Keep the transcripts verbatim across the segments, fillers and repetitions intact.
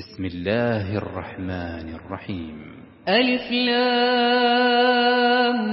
بسم الله الرحمن الرحيم. ألف لام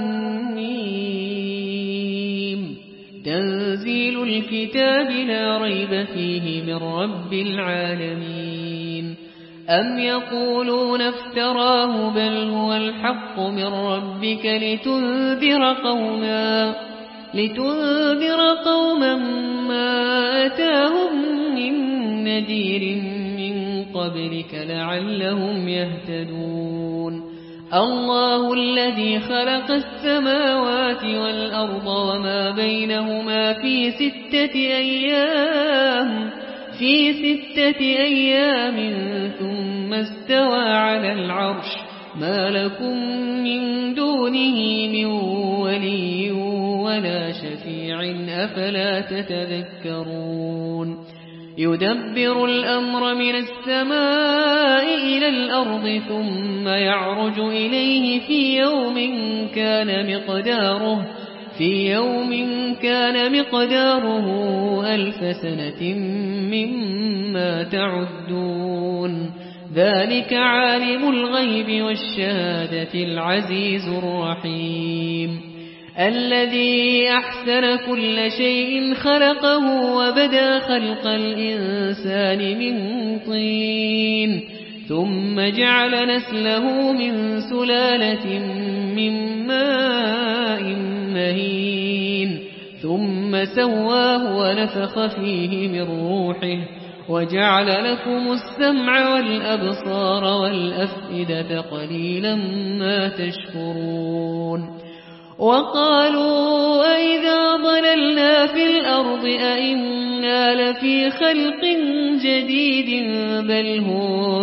ميم. تنزيل الكتاب لا ريب فيه من رب العالمين. أم يقولون افتراه بل هو الحق من ربك لتنذر قوما لتنذر قوما ما أتاهم من نذير من قبلك لعلهم يهتدون. الله الذي خلق السماوات والأرض وما بينهما في ستة أيام في ستة أيام ثم استوى على العرش ما لكم من دونه من ولي ولا شفيع أفلا تتذكرون. يدبر الأمر من السماء إلى الأرض ثم يعرج إليه في يوم كان مقداره في يوم كان مقداره ألف سنة مما تعدون. ذلك عالم الغيب والشهادة العزيز الرحيم. الذي أحسن كل شيء خلقه وبدأ خلق الإنسان من طين ثم جعل نسله من سلالة من ماء مهين ثم سواه ونفخ فيه من روحه وجعل لكم السمع والأبصار والأفئدة قليلا ما تشكرون. وقالوا أئذا ضللنا في الأرض أئنا لفي خلق جديد بل هم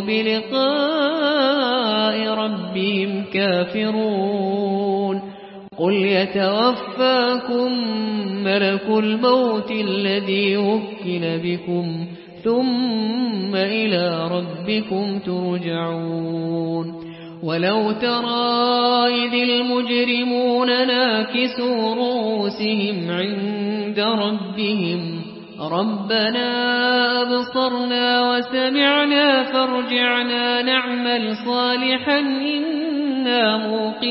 بلقاء ربهم كافرون. قل يتوفاكم ملك الموت الذي وكل بكم ثم إلى ربكم ترجعون. ولو ترى إذ المجرمون ناكسوا رؤوسهم عند ربهم ربنا أبصرنا وسمعنا فارجعنا نعمل صالحا إنا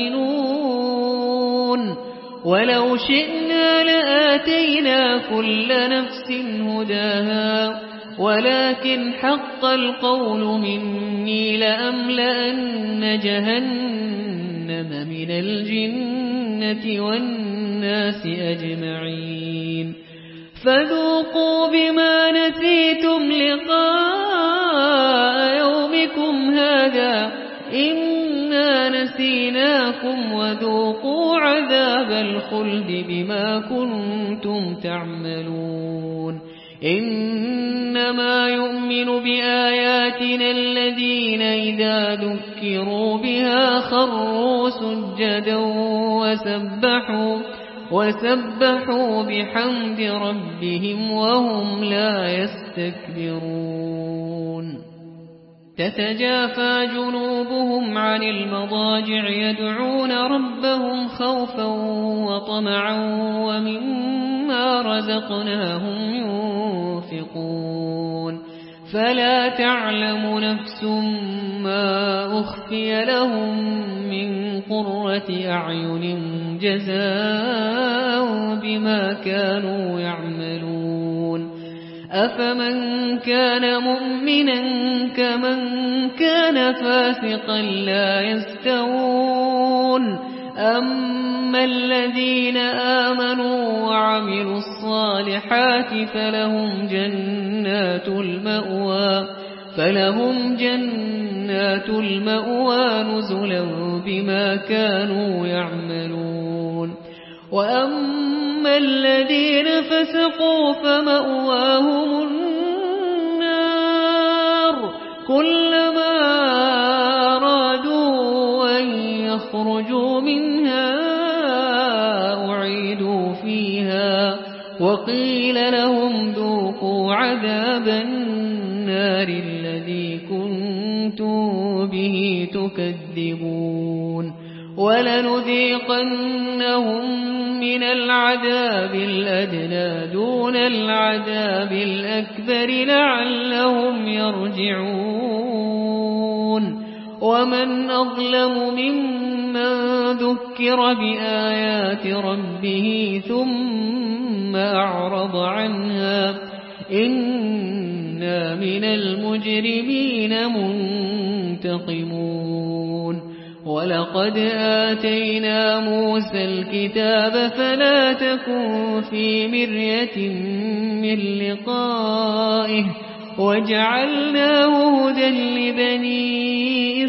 موقنون. ولو شئنا لآتينا كل نفس هداها ولكن حق القول مني لأملأن جهنم من الجنة والناس أجمعين. فذوقوا بما نسيتم لقاء يومكم هذا إنا نسيناكم وذوقوا عذاب الخلد بما كنتم تعملون. إنما يؤمن بآياتنا الذين إذا ذكروا بها خروا سجدا وسبحوا وسبحوا بحمد ربهم وهم لا يستكبرون. تتجافى جنوبهم عن المضاجع يدعون ربهم خوفا وطمعا ومما رزقناهم ينفقون. فلا تعلم نفس ما أخفي لهم من قرة أعين جزاء بما كانوا يعملون. أفمن كان مؤمنا كمن كان فاسقا لا يستوون. أما الذين آمنوا وعملوا الصالحات فلهم جنات المأوى فلهم جنات المأوى نزلا بما كانوا يعملون. وأما الذين فسقوا فمأواهم النار كلما أرادوا أن يخرجوا منها أعيدوا فيها وقيل لهم ذوقوا عذاب النار الذي كنتم به تكذبون. ولنذيقنهم من العذاب الأدنى دون العذاب الأكبر لعلهم يرجعون. ومن أظلم ممن ذكر بآيات ربه ثم أعرض عنها إنا من المجرمين منتقمون ولقد آتينا موسى الكتاب فلا تكن في مرية من لقائه وجعلناه هدى لبني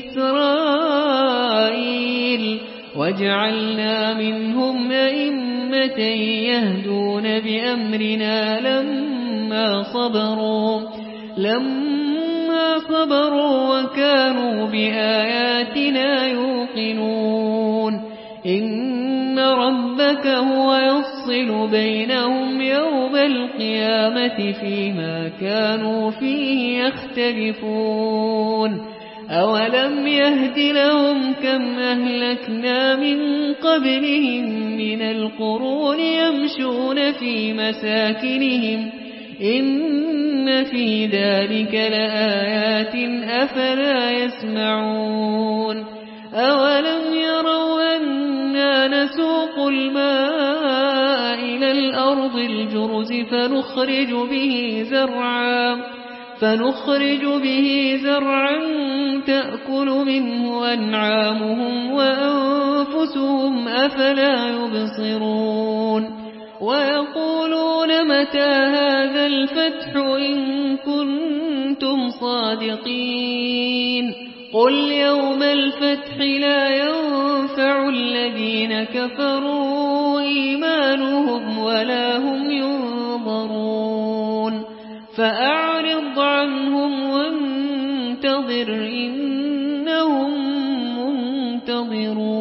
إسرائيل وجعلنا منهم أئمة يهدون بأمرنا لما صبروا لما صبروا وكانوا بآياتنا يوقنون إن ربك هو يفصل بينهم يوم القيامة فيما كانوا فيه يختلفون أولم يهد لهم كم أهلكنا من قبلهم من القرون يمشون في مساكنهم إن في ذلك لآيات أفلا يسمعون أولم يروا أنا نسوق الماء إلى الأرض الجرز فنخرج به زرعا فنخرج به زرعا تأكل منه أنعامهم وأنفسهم أفلا يبصرون ويقولون متى هذا الفتح إن كنتم صادقين قل يوم الفتح لا ينفع الذين كفروا إيمانهم ولا هم ينظرون فأعرض عنهم وانتظر إنهم منتظرون